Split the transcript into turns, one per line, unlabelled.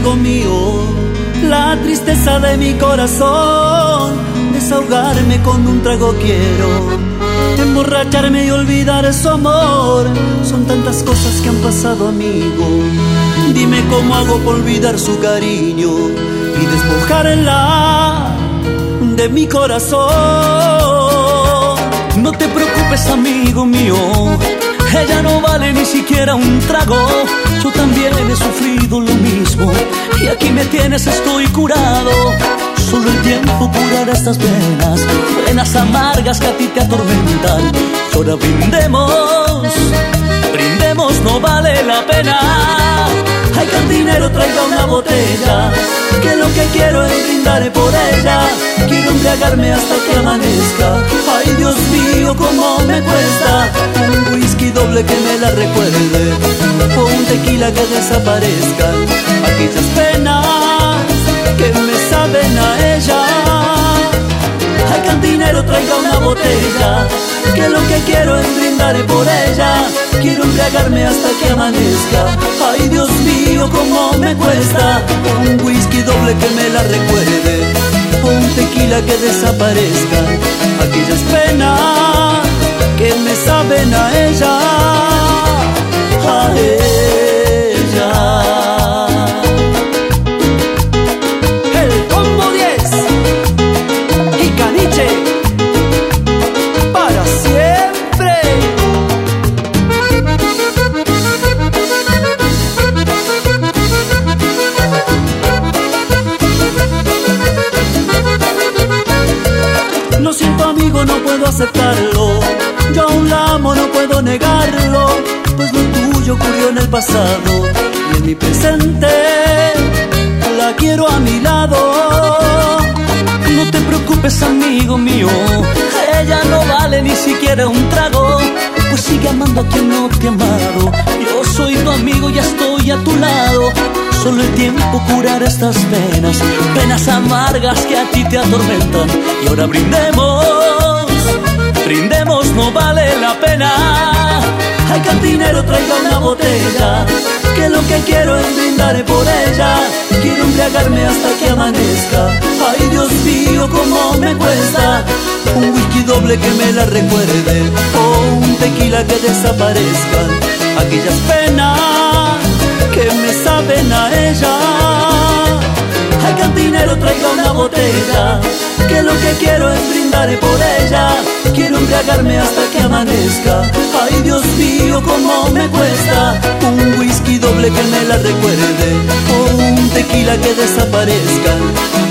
amigo mío, la tristeza de mi corazón. Desahogarme con un trago quiero, emborracharme y olvidar su amor. Son tantas cosas que han pasado, amigo. Dime cómo hago por olvidar su cariño y despojarla de mi corazón. No te preocupes, amigo mío, ella no vale ni siquiera un trago. Yo también he sufrido lo mismo y aquí me tienes, estoy curado. Solo el tiempo curará estas penas, penas amargas que a ti te atormentan. Y ahora brindemos, brindemos, no vale la pena. Ay, cantinero, traiga una botella, que lo que quiero es brindar por ella. Quiero embriagarme hasta que amanezca. Ay, Dios mío, cómo me cuesta. Un whisky doble que me la recuerde, o un tequila que desaparezca aquellas penas que me saben a ella. Ay, cantinero, traiga una botella, que lo que quiero es brindar por ella. Quiero embriagarme hasta que amanezca. Ay, Dios mío, cómo me cuesta. Un whisky doble que me la recuerde, o un tequila que desaparezca aquellas penas que me saben a ella. A ella. El Combo 10 y Caniche para siempre. Lo siento, amigo, no puedo aceptarlo. Yo aún la amo, no puedo negarlo, pues lo tuyo ocurrió en el pasado y en mi presente la quiero a mi lado. No te preocupes, amigo mío, ella no vale ni siquiera un trago, pues sigue amando a quien no te ha amado. Yo soy tu amigo, ya estoy a tu lado. Solo el tiempo curará estas penas, penas amargas que a ti te atormentan. Y ahora brindemos, brindemos, no vale la pena. Ay, cantinero, traiga una botella, que lo que quiero es brindar por ella. Quiero embriagarme hasta que amanezca. Ay, Dios mío, cómo me cuesta. Un whisky doble que me la recuerde, o un tequila que desaparezca aquellas penas que me saben a ella. Ay, cantinero, traiga una botella, que lo que quiero es brindar por ella. Quiero embriagarme hasta que amanezca. Ay, Dios mío, cómo me cuesta. Un whisky doble que me la recuerde, o un tequila que desaparezca